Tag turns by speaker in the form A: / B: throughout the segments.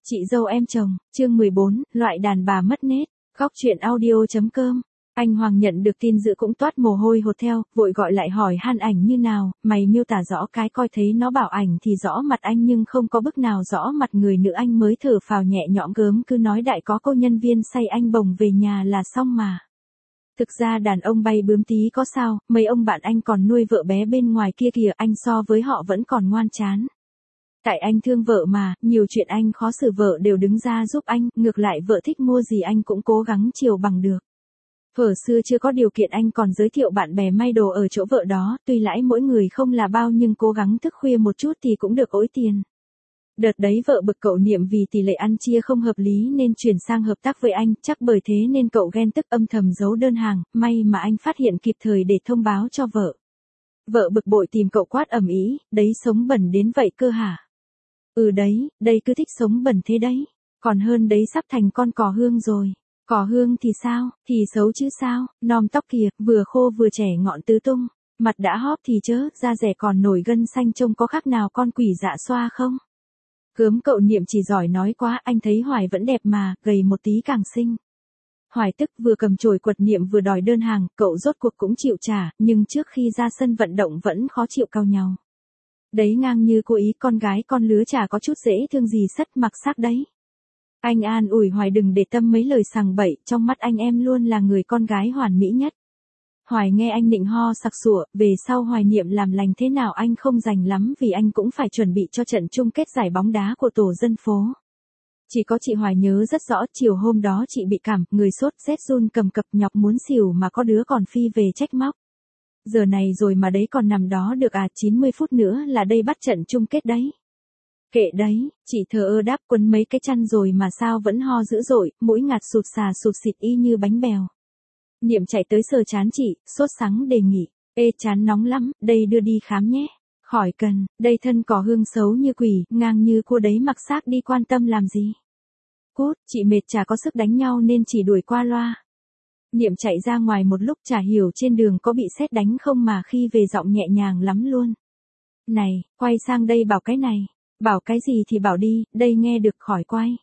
A: Chị dâu em chồng, chương 14, loại đàn bà mất nết, góc chuyện audio.com. Anh Hoàng nhận được tin dữ cũng toát mồ hôi hột theo, vội gọi lại hỏi han ảnh như nào, mày miêu tả rõ cái coi thấy nó bảo ảnh thì rõ mặt anh nhưng không có bức nào rõ mặt người nữa. Anh mới thở phào nhẹ nhõm gớm cứ nói đại có cô nhân viên say anh bồng về nhà là xong mà. Thực ra đàn ông bay bướm tí có sao, mấy ông bạn anh còn nuôi vợ bé bên ngoài kia kìa, anh so với họ vẫn còn ngoan chán. Tại anh thương vợ mà, nhiều chuyện anh khó xử vợ đều đứng ra giúp anh, ngược lại vợ thích mua gì anh cũng cố gắng chiều bằng được. Thuở xưa chưa có điều kiện anh còn giới thiệu bạn bè may đồ ở chỗ vợ đó, tuy lãi mỗi người không là bao nhưng cố gắng thức khuya một chút thì cũng được ối tiền. Đợt đấy vợ bực cậu Niệm vì tỷ lệ ăn chia không hợp lý nên chuyển sang hợp tác với anh, chắc bởi thế nên cậu ghen tức âm thầm giấu đơn hàng, may mà anh phát hiện kịp thời để thông báo cho vợ. Vợ bực bội tìm cậu quát ầm ĩ, đấy sống bẩn đến vậy cơ hả? Ừ đấy, đây cứ thích sống bẩn thế đấy. Còn hơn đấy sắp thành con cỏ hương rồi. Cỏ hương thì sao, thì xấu chứ sao, nom tóc kìa, vừa khô vừa trẻ ngọn tứ tung. Mặt đã hóp thì chớ, da rẻ còn nổi gân xanh trông có khác nào con quỷ dạ xoa không? Gớm cậu Niệm chỉ giỏi nói quá, anh thấy Hoài vẫn đẹp mà, gầy một tí càng xinh. Hoài tức vừa cầm chổi quật Niệm vừa đòi đơn hàng, cậu rốt cuộc cũng chịu trả, nhưng trước khi ra sân vận động vẫn khó chịu cau nhau. Đấy ngang như cô ý con gái con lứa chả có chút dễ thương gì sất mặc xác đấy. Anh an ủi Hoài đừng để tâm mấy lời sằng bậy, trong mắt anh em luôn là người con gái hoàn mỹ nhất. Hoài nghe anh nịnh ho sặc sụa, về sau Hoài Niệm làm lành thế nào anh không rành lắm vì anh cũng phải chuẩn bị cho trận chung kết giải bóng đá của tổ dân phố. Chỉ có chị Hoài nhớ rất rõ, chiều hôm đó chị bị cảm, người sốt rét run cầm cập nhọc muốn xỉu mà có đứa còn phi về trách móc. Giờ này rồi mà đấy còn nằm đó được à, 90 phút nữa là đây bắt trận chung kết đấy. Kệ đấy, chị thờ ơ đáp quấn mấy cái chăn rồi mà sao vẫn ho dữ dội, mũi ngạt sụt xà sụt xịt y như bánh bèo. Niệm chạy tới sờ chán chị, sốt sắng đề nghị, ê chán nóng lắm, đây đưa đi khám nhé. Khỏi cần, đây thân cỏ hương xấu như quỷ, ngang như cô đấy mặc xác đi quan tâm làm gì. Cút, chị mệt chả có sức đánh nhau nên chỉ đuổi qua loa. Niệm chạy ra ngoài một lúc chả hiểu trên đường có bị sét đánh không mà khi về giọng nhẹ nhàng lắm luôn. Này, quay sang đây bảo cái này. Bảo cái gì thì bảo đi, đây nghe được khỏi quay.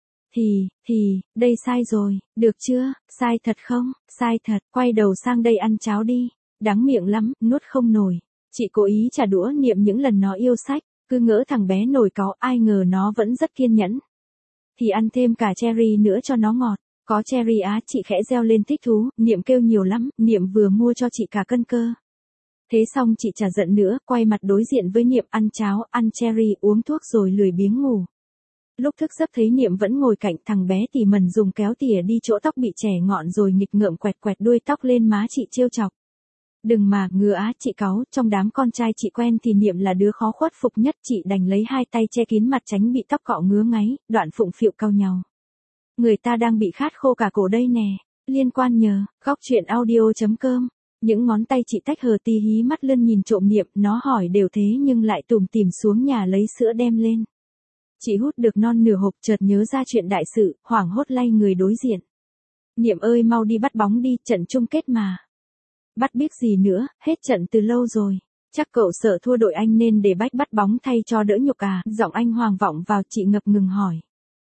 A: Đây sai rồi, được chưa, sai thật không, sai thật, quay đầu sang đây ăn cháo đi. Đáng miệng lắm, nuốt không nổi. Chị cố ý trả đũa Niệm những lần nó yêu sách, cứ ngỡ thằng bé nổi cáu, ai ngờ nó vẫn rất kiên nhẫn. Thì ăn thêm cả cherry nữa cho nó ngọt. Có cherry á, chị khẽ reo lên thích thú, Niệm kêu nhiều lắm, Niệm vừa mua cho chị cả cân cơ. Thế xong chị chả giận nữa, quay mặt đối diện với Niệm ăn cháo, ăn cherry, uống thuốc rồi lười biếng ngủ. Lúc thức giấc thấy Niệm vẫn ngồi cạnh thằng bé tỉ mẩn dùng kéo tỉa đi chỗ tóc bị chẻ ngọn rồi nghịch ngợm quẹt quẹt đuôi tóc lên má chị trêu chọc. Đừng mà, ngứa á, chị cáu, trong đám con trai chị quen thì Niệm là đứa khó khuất phục nhất, chị đành lấy hai tay che kín mặt tránh bị tóc cọ ngứa ngáy, đoạn phụng phịu cau nhau. Người ta đang bị khát khô cả cổ đây nè, liên quan nhờ, góc chuyện audio.com. Những ngón tay chị tách hờ tí hí mắt lươn nhìn trộm Niệm, nó hỏi đều thế nhưng lại tủm tỉm xuống nhà lấy sữa đem lên. Chị hút được non nửa hộp chợt nhớ ra chuyện đại sự, hoảng hốt lay người đối diện. Niệm ơi mau đi bắt bóng đi, trận chung kết mà. Bắt biết gì nữa, hết trận từ lâu rồi. Chắc cậu sợ thua đội anh nên để Bách bắt bóng thay cho đỡ nhục à, giọng anh Hoàng vọng vào chị ngập ngừng hỏi.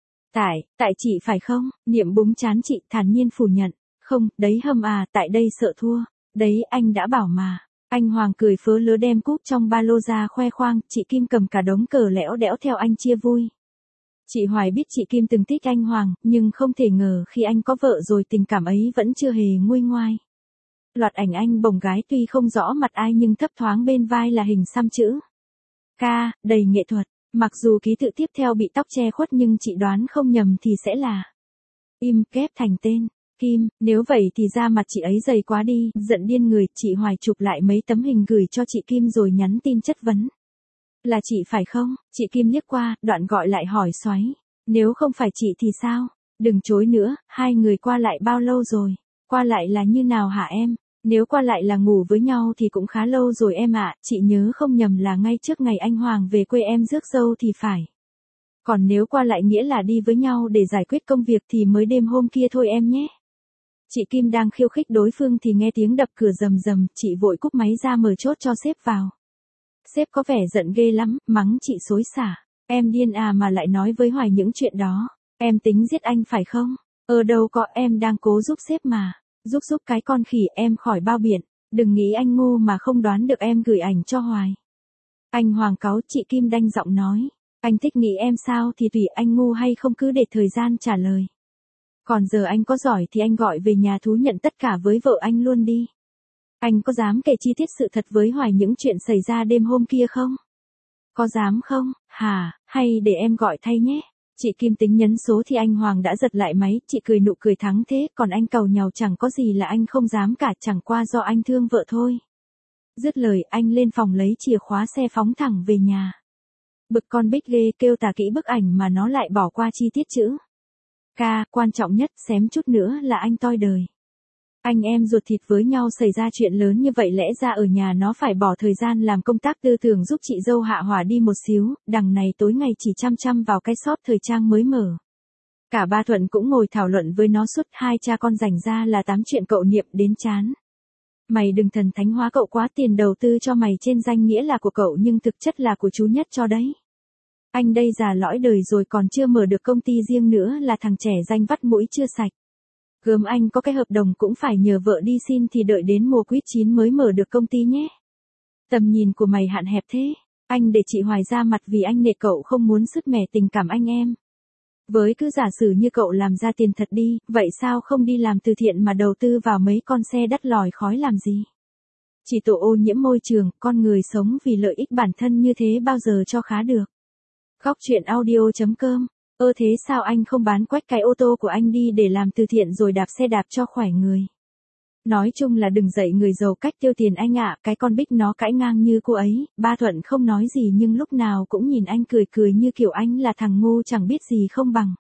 A: Tại chị phải không? Niệm búng trán chị thản nhiên phủ nhận. Không, đấy hâm à, tại đây sợ thua. Đấy anh đã bảo mà. Anh Hoàng cười phớ lớ đem cúp trong ba lô ra khoe khoang, chị Kim cầm cả đống cờ lẽo đẽo theo anh chia vui. Chị Hoài biết chị Kim từng thích anh Hoàng, nhưng không thể ngờ khi anh có vợ rồi tình cảm ấy vẫn chưa hề nguôi ngoai. Loạt ảnh anh bồng gái tuy không rõ mặt ai nhưng thấp thoáng bên vai là hình xăm chữ K, đầy nghệ thuật. Mặc dù ký tự tiếp theo bị tóc che khuất nhưng chị đoán không nhầm thì sẽ là Im ghép thành tên Kim, nếu vậy thì da mặt chị ấy dày quá đi, giận điên người, chị Hoài chụp lại mấy tấm hình gửi cho chị Kim rồi nhắn tin chất vấn. Là chị phải không? Chị Kim liếc qua, đoạn gọi lại hỏi xoáy. Nếu không phải chị thì sao? Đừng chối nữa, hai người qua lại bao lâu rồi? Qua lại là như nào hả em? Nếu qua lại là ngủ với nhau thì cũng khá lâu rồi em ạ, chị nhớ không nhầm là ngay trước ngày anh Hoàng về quê em rước dâu thì phải. Còn nếu qua lại nghĩa là đi với nhau để giải quyết công việc thì mới đêm hôm kia thôi em nhé. Chị Kim đang khiêu khích đối phương thì nghe tiếng đập cửa rầm rầm, chị vội cúp máy ra mở chốt cho sếp vào. Sếp có vẻ giận ghê lắm, mắng chị xối xả. Em điên à mà lại nói với Hoài những chuyện đó. Em tính giết anh phải không? Đâu có, em đang cố giúp sếp mà. Giúp cái con khỉ em khỏi bao biện. Đừng nghĩ anh ngu mà không đoán được em gửi ảnh cho Hoài. Anh Hoàng cáu, chị Kim đanh giọng nói. Anh thích nghĩ em sao thì tùy, anh ngu hay không cứ để thời gian trả lời. Còn giờ anh có giỏi thì anh gọi về nhà thú nhận tất cả với vợ anh luôn đi. Anh có dám kể chi tiết sự thật với Hoài những chuyện xảy ra đêm hôm kia không? Có dám không, hả, hay để em gọi thay nhé. Chị Kim tính nhấn số thì anh Hoàng đã giật lại máy, chị cười nụ cười thắng thế, còn anh càu nhàu chẳng có gì là anh không dám cả, chẳng qua do anh thương vợ thôi. Dứt lời anh lên phòng lấy chìa khóa xe phóng thẳng về nhà. Bực con Bích ghê, kêu tả kỹ bức ảnh mà nó lại bỏ qua chi tiết chữ. Quan trọng nhất, xém chút nữa là anh toi đời. Anh em ruột thịt với nhau xảy ra chuyện lớn như vậy lẽ ra ở nhà nó phải bỏ thời gian làm công tác tư tưởng giúp chị dâu hạ hỏa đi một xíu, đằng này tối ngày chỉ chăm vào cái shop thời trang mới mở. Cả ba Thuận cũng ngồi thảo luận với nó suốt, hai cha con rảnh ra là tám chuyện cậu Niệm đến chán. Mày đừng thần thánh hóa cậu quá, tiền đầu tư cho mày trên danh nghĩa là của cậu nhưng thực chất là của chú Nhất cho đấy. Anh đây già lõi đời rồi còn chưa mở được công ty riêng nữa là thằng trẻ danh vắt mũi chưa sạch. Gớm anh có cái hợp đồng cũng phải nhờ vợ đi xin thì đợi đến mùa quýt chín mới mở được công ty nhé. Tầm nhìn của mày hạn hẹp thế. Anh để chị Hoài ra mặt vì anh nể cậu không muốn sứt mẻ tình cảm anh em. Với cứ giả sử như cậu làm ra tiền thật đi, vậy sao không đi làm từ thiện mà đầu tư vào mấy con xe đắt lòi khói làm gì? Chỉ tổ ô nhiễm môi trường, con người sống vì lợi ích bản thân như thế bao giờ cho khá được. Góc chuyện audio.com. Thế sao anh không bán quách cái ô tô của anh đi để làm từ thiện rồi đạp xe đạp cho khỏe người? Nói chung là đừng dạy người giàu cách tiêu tiền anh ạ, cái con Bích nó cãi ngang như cô ấy, ba Thuận không nói gì nhưng lúc nào cũng nhìn anh cười như kiểu anh là thằng ngu chẳng biết gì không bằng.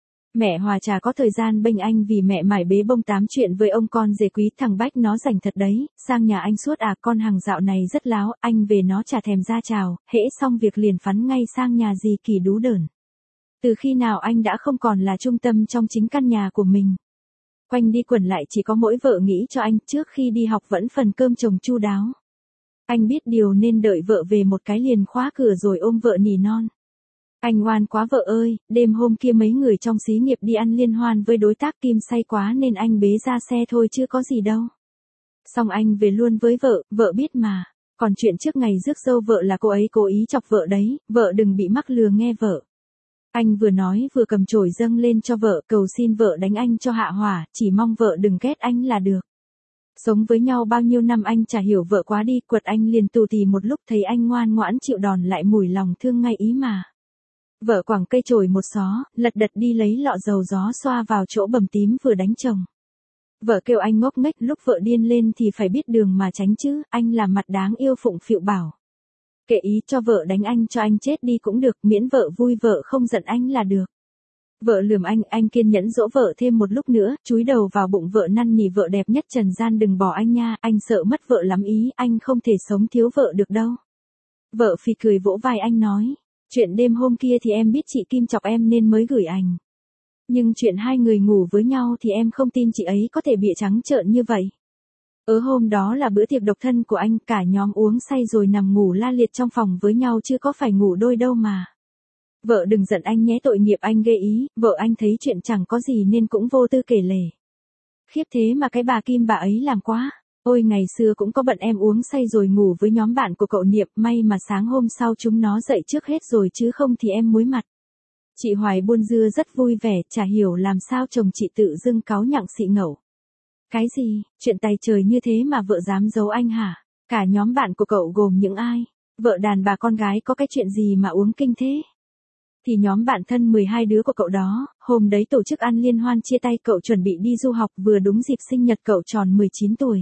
A: Mẹ Hòa chả có thời gian bênh anh vì mẹ mải bế bông tám chuyện với ông con rể quý, thằng Bách nó rảnh thật đấy, sang nhà anh suốt à, con hàng dạo này rất láo, anh về nó chả thèm ra chào, hễ xong việc liền phắn ngay sang nhà dì Kỳ đú đởn. Từ khi nào anh đã không còn là trung tâm trong chính căn nhà của mình. Quanh đi quẩn lại chỉ có mỗi vợ nghĩ cho anh, trước khi đi học vẫn phần cơm chồng chu đáo. Anh biết điều nên đợi vợ về một cái liền khóa cửa rồi ôm vợ nỉ non. Anh ngoan quá vợ ơi, đêm hôm kia mấy người trong xí nghiệp đi ăn liên hoan với đối tác Kim say quá nên anh bế ra xe thôi chứ có gì đâu. Xong anh về luôn với vợ biết mà. Còn chuyện trước ngày rước dâu vợ là cô ấy cố ý chọc vợ đấy, vợ đừng bị mắc lừa nghe vợ. Anh vừa nói vừa cầm chổi dâng lên cho vợ, cầu xin vợ đánh anh cho hạ hỏa, chỉ mong vợ đừng ghét anh là được. Sống với nhau bao nhiêu năm anh chả hiểu vợ quá đi, quật anh liền tù tì một lúc thấy anh ngoan ngoãn chịu đòn lại mủi lòng thương ngay ý mà. Vợ quẳng cây chổi một xó, lật đật đi lấy lọ dầu gió xoa vào chỗ bầm tím vừa đánh chồng. Vợ kêu anh ngốc nghếch, lúc vợ điên lên thì phải biết đường mà tránh chứ, anh làm mặt đáng yêu phụng phịu bảo. Kệ ý cho vợ đánh anh cho anh chết đi cũng được, miễn vợ vui vợ không giận anh là được. Vợ lườm anh kiên nhẫn dỗ vợ thêm một lúc nữa, chúi đầu vào bụng vợ năn nỉ vợ đẹp nhất trần gian đừng bỏ anh nha, anh sợ mất vợ lắm ý, anh không thể sống thiếu vợ được đâu. Vợ phì cười vỗ vai anh nói, chuyện đêm hôm kia thì em biết chị Kim chọc em nên mới gửi ảnh. Nhưng chuyện hai người ngủ với nhau thì em không tin chị ấy có thể bịa trắng trợn như vậy. Hôm đó là bữa tiệc độc thân của anh, cả nhóm uống say rồi nằm ngủ la liệt trong phòng với nhau chứ có phải ngủ đôi đâu mà. Vợ đừng giận anh nhé, tội nghiệp anh ghê ý, vợ anh thấy chuyện chẳng có gì nên cũng vô tư kể lể. Khiếp thế mà cái bà Kim bà ấy làm quá. Ôi ngày xưa cũng có bận em uống say rồi ngủ với nhóm bạn của cậu Niệm, may mà sáng hôm sau chúng nó dậy trước hết rồi chứ không thì em muối mặt. Chị Hoài buôn dưa rất vui vẻ, chả hiểu làm sao chồng chị tự dưng cáu nhặng xị ngẩu. Cái gì, chuyện tay trời như thế mà vợ dám giấu anh hả? Cả nhóm bạn của cậu gồm những ai? Vợ đàn bà con gái có cái chuyện gì mà uống kinh thế? Thì nhóm bạn thân 12 đứa của cậu đó, hôm đấy tổ chức ăn liên hoan chia tay, cậu chuẩn bị đi du học vừa đúng dịp sinh nhật cậu tròn 19 tuổi.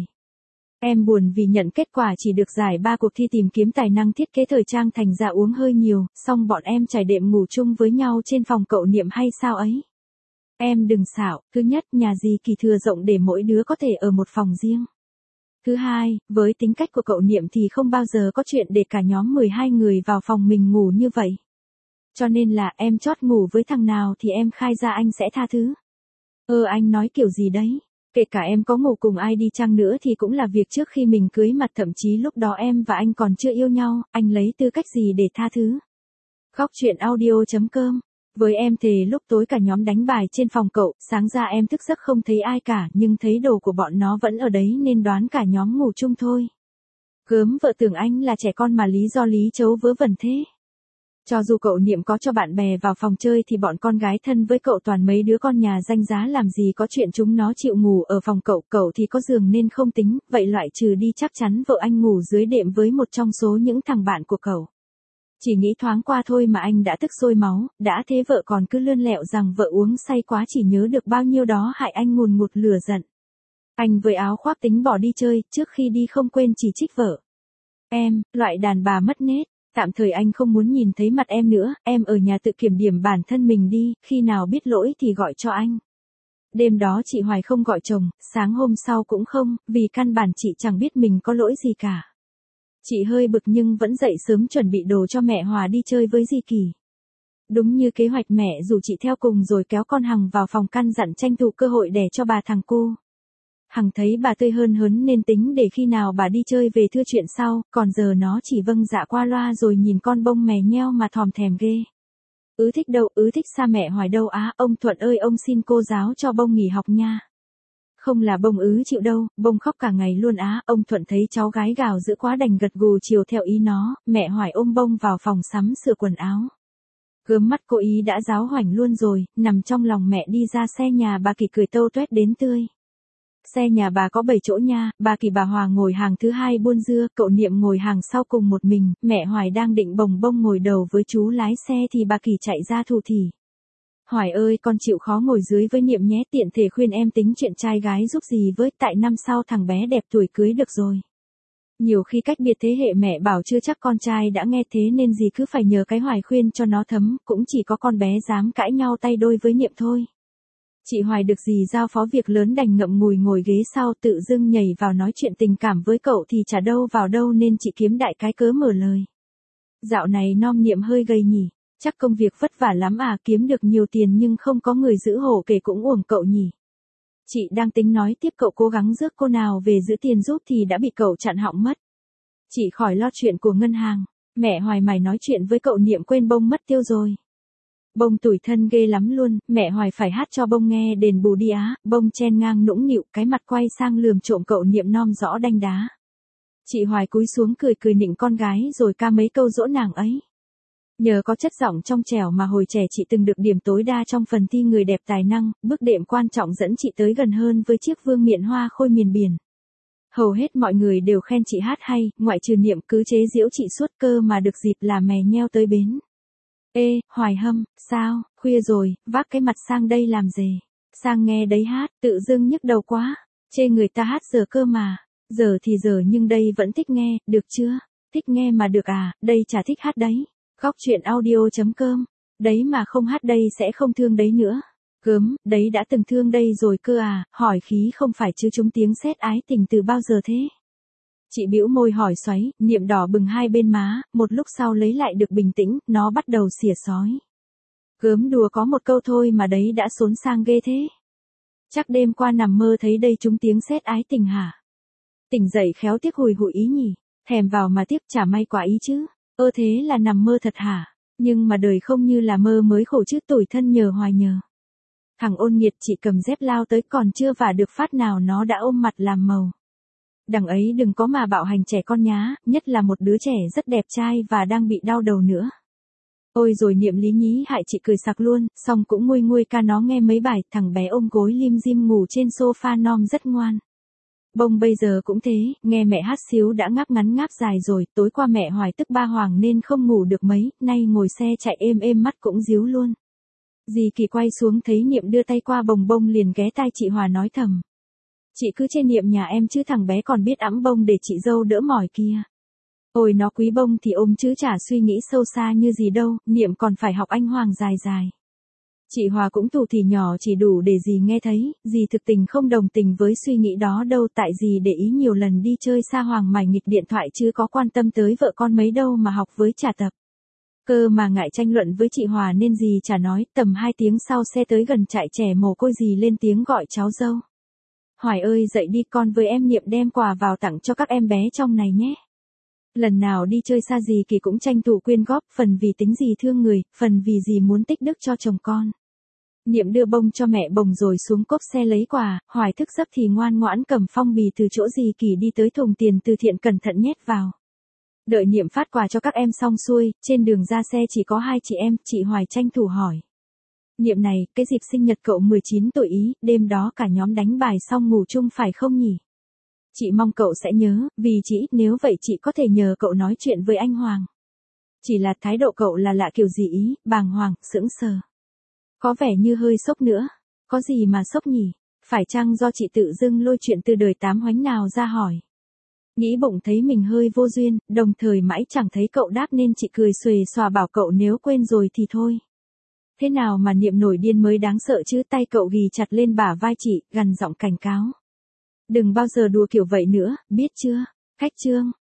A: Em buồn vì nhận kết quả chỉ được giải 3 cuộc thi tìm kiếm tài năng thiết kế thời trang thành ra uống hơi nhiều, xong bọn em trải đêm ngủ chung với nhau trên phòng cậu Niệm hay sao ấy. Em đừng xạo, thứ nhất nhà dì Kỳ thừa rộng để mỗi đứa có thể ở một phòng riêng. Thứ hai, với tính cách của cậu Niệm thì không bao giờ có chuyện để cả nhóm 12 người vào phòng mình ngủ như vậy. Cho nên là em chót ngủ với thằng nào thì em khai ra anh sẽ tha thứ. Anh nói kiểu gì đấy? Kể cả em có ngủ cùng ai đi chăng nữa thì cũng là việc trước khi mình cưới mặt, thậm chí lúc đó em và anh còn chưa yêu nhau, anh lấy tư cách gì để tha thứ? Góc chuyện audio.com. Với em thề lúc tối cả nhóm đánh bài trên phòng cậu, sáng ra em thức giấc không thấy ai cả, nhưng thấy đồ của bọn nó vẫn ở đấy nên đoán cả nhóm ngủ chung thôi. Gớm vợ tưởng anh là trẻ con mà lý do lý chấu vớ vẩn thế. Cho dù cậu Niệm có cho bạn bè vào phòng chơi thì bọn con gái thân với cậu toàn mấy đứa con nhà danh giá làm gì có chuyện chúng nó chịu ngủ ở phòng cậu thì có giường nên không tính, vậy loại trừ đi chắc chắn vợ anh ngủ dưới đệm với một trong số những thằng bạn của cậu. Chỉ nghĩ thoáng qua thôi mà anh đã tức sôi máu, đã thế vợ còn cứ lươn lẹo rằng vợ uống say quá chỉ nhớ được bao nhiêu đó hại anh ngùn ngụt lửa giận. Anh với áo khoác tính bỏ đi chơi, trước khi đi không quên chỉ trích vợ. Em, loại đàn bà mất nết, tạm thời anh không muốn nhìn thấy mặt em nữa, em ở nhà tự kiểm điểm bản thân mình đi, khi nào biết lỗi thì gọi cho anh. Đêm đó chị Hoài không gọi chồng, sáng hôm sau cũng không, vì căn bản chị chẳng biết mình có lỗi gì cả. Chị hơi bực nhưng vẫn dậy sớm chuẩn bị đồ cho mẹ Hòa đi chơi với Di Kỳ. Đúng như kế hoạch mẹ rủ chị theo cùng rồi kéo con Hằng vào phòng căn dặn tranh thủ cơ hội đẻ cho bà thằng cô. Hằng thấy bà tươi hơn hớn nên tính để khi nào bà đi chơi về thưa chuyện sau, còn giờ nó chỉ vâng dạ qua loa rồi nhìn con bông mè nheo mà thòm thèm ghê. Thích đâu, thích xa mẹ Hoài đâu á, ông Thuận ơi ông xin cô giáo cho bông nghỉ học nha. Không là bông chịu đâu, bông khóc cả ngày luôn á, ông Thuận thấy cháu gái gào dữ quá đành gật gù chiều theo ý nó, mẹ Hoài ôm bông vào phòng sắm sửa quần áo. Gớm mắt cô ý đã giáo hoảnh luôn rồi, nằm trong lòng mẹ đi ra xe nhà bà Kỳ cười tâu tuét đến tươi. Xe nhà bà có 7 chỗ nha, bà Kỳ bà Hòa ngồi hàng thứ 2 buôn dưa, cậu Niệm ngồi hàng sau cùng một mình, mẹ Hoài đang định bồng bông ngồi đầu với chú lái xe thì bà Kỳ chạy ra thủ thỉ. Hoài ơi con chịu khó ngồi dưới với Niệm nhé, tiện thể khuyên em tính chuyện trai gái giúp gì với, tại năm sau thằng bé đẹp tuổi cưới được rồi. Nhiều khi cách biệt thế hệ mẹ bảo chưa chắc con trai đã nghe thế nên gì cứ phải nhờ cái Hoài khuyên cho nó thấm, cũng chỉ có con bé dám cãi nhau tay đôi với Niệm thôi. Chị Hoài được gì giao phó việc lớn đành ngậm ngùi ngồi ghế sau tự dưng nhảy vào nói chuyện tình cảm với cậu thì chả đâu vào đâu nên chị kiếm đại cái cớ mở lời. Dạo này Nom Niệm hơi gầy nhỉ, chắc công việc vất vả lắm à, kiếm được nhiều tiền nhưng không có người giữ hộ kể cũng uổng cậu nhỉ. Chị đang tính nói tiếp cậu cố gắng rước cô nào về giữ tiền giúp thì đã bị cậu chặn họng mất. Chị khỏi lo chuyện của ngân hàng, mẹ Hoài mày nói chuyện với cậu Niệm quên bông mất tiêu rồi. Bông tủi thân ghê lắm luôn, mẹ Hoài phải hát cho bông nghe đền bù đi á, bông chen ngang nũng nịu, cái mặt quay sang lườm trộm cậu Niệm Nom rõ đanh đá. Chị Hoài cúi xuống cười nịnh con gái rồi ca mấy câu dỗ nàng ấy. Nhờ có chất giọng trong trẻo mà hồi trẻ chị từng được điểm tối đa trong phần thi người đẹp tài năng, bước đệm quan trọng dẫn chị tới gần hơn với chiếc vương miện hoa khôi miền biển. Hầu hết mọi người đều khen chị hát hay, ngoại trừ Niệm cứ chế giễu chị suốt cơ mà được dịp là mè nheo tới bến. Ê, Hoài Hâm, sao, khuya rồi, vác cái mặt sang đây làm gì? Sang nghe đấy hát, tự dưng nhức đầu quá, chê người ta hát giờ cơ mà, giờ thì giờ nhưng đây vẫn thích nghe, được chưa? Thích nghe mà được à, đây chả thích hát đấy. Góc chuyện audio.com, đấy mà không hát đây sẽ không thương đấy nữa. Gớm, đấy đã từng thương đây rồi cơ à, hỏi khí không phải chứ chúng tiếng sét ái tình từ bao giờ thế? Chị bĩu môi hỏi xoáy, Niệm đỏ bừng hai bên má, một lúc sau lấy lại được bình tĩnh, nó bắt đầu xỉa sói. Gớm đùa có một câu thôi mà đấy đã xốn sang ghê thế. Chắc đêm qua nằm mơ thấy đây chúng tiếng sét ái tình hả? Tỉnh dậy khéo tiếc hùi hụi ý nhỉ, thèm vào mà tiếc chả may quả ý chứ. Thế là nằm mơ thật hả? Nhưng mà đời không như là mơ mới khổ chứ, tủi thân nhờ Hoài nhờ. Thằng ôn nghiệt chị cầm dép lao tới còn chưa vả được phát nào nó đã ôm mặt làm màu. Đằng ấy đừng có mà bạo hành trẻ con nhá, nhất là một đứa trẻ rất đẹp trai và đang bị đau đầu nữa. Ôi rồi Niệm lý nhí hại chị cười sặc luôn, xong cũng nguôi nguôi ca nó nghe mấy bài, thằng bé ôm gối lim dim ngủ trên sofa Nom rất ngoan. Bông bây giờ cũng thế, nghe mẹ hát xíu đã ngáp ngắn ngáp dài rồi, tối qua mẹ Hoài tức ba hoàng nên không ngủ được mấy, nay ngồi xe chạy êm mắt cũng díu luôn. Dì Kỳ quay xuống thấy Niệm đưa tay qua bồng bông liền ghé tai chị Hòa nói thầm. Chị cứ chê Niệm nhà em chứ thằng bé còn biết ẵm bông để chị dâu đỡ mỏi kia. Ôi nó quý bông thì ôm chứ chả suy nghĩ sâu xa như gì đâu, Niệm còn phải học anh Hoàng dài dài. Chị Hòa cũng thủ thì nhỏ chỉ đủ để dì nghe thấy, dì thực tình không đồng tình với suy nghĩ đó đâu, tại dì để ý nhiều lần đi chơi xa Hoàng mải nghịch điện thoại chứ có quan tâm tới vợ con mấy đâu mà học với trả tập. Cơ mà ngại tranh luận với chị Hòa nên dì chả nói, tầm 2 tiếng sau xe tới gần trại trẻ mồ côi dì lên tiếng gọi cháu dâu. Hoài ơi dậy đi con với em Niệm đem quà vào tặng cho các em bé trong này nhé. Lần nào đi chơi xa gì Kỳ cũng tranh thủ quyên góp, phần vì tính gì thương người, phần vì gì muốn tích đức cho chồng con. Niệm đưa bông cho mẹ bồng rồi xuống cốp xe lấy quà, Hoài thức giấc thì ngoan ngoãn cầm phong bì từ chỗ gì Kỳ đi tới thùng tiền từ thiện cẩn thận nhét vào. Đợi Niệm phát quà cho các em xong xuôi, trên đường ra xe chỉ có hai chị em, chị Hoài tranh thủ hỏi. Niệm này, cái dịp sinh nhật cậu 19 tuổi ý, đêm đó cả nhóm đánh bài xong ngủ chung phải không nhỉ? Chị mong cậu sẽ nhớ, vì nếu vậy chị có thể nhờ cậu nói chuyện với anh Hoàng. Chỉ là thái độ cậu là lạ kiểu gì ý, bàng hoàng, sững sờ. Có vẻ như hơi sốc nữa. Có gì mà sốc nhỉ? Phải chăng do chị tự dưng lôi chuyện từ đời tám hoánh nào ra hỏi? Nghĩ bụng thấy mình hơi vô duyên, đồng thời mãi chẳng thấy cậu đáp nên chị cười xuề xòa bảo cậu nếu quên rồi thì thôi. Thế nào mà Niệm nổi điên mới đáng sợ chứ, tay cậu ghì chặt lên bả vai chị, gằn giọng cảnh cáo. Đừng bao giờ đùa kiểu vậy nữa, biết chưa? Khách trương.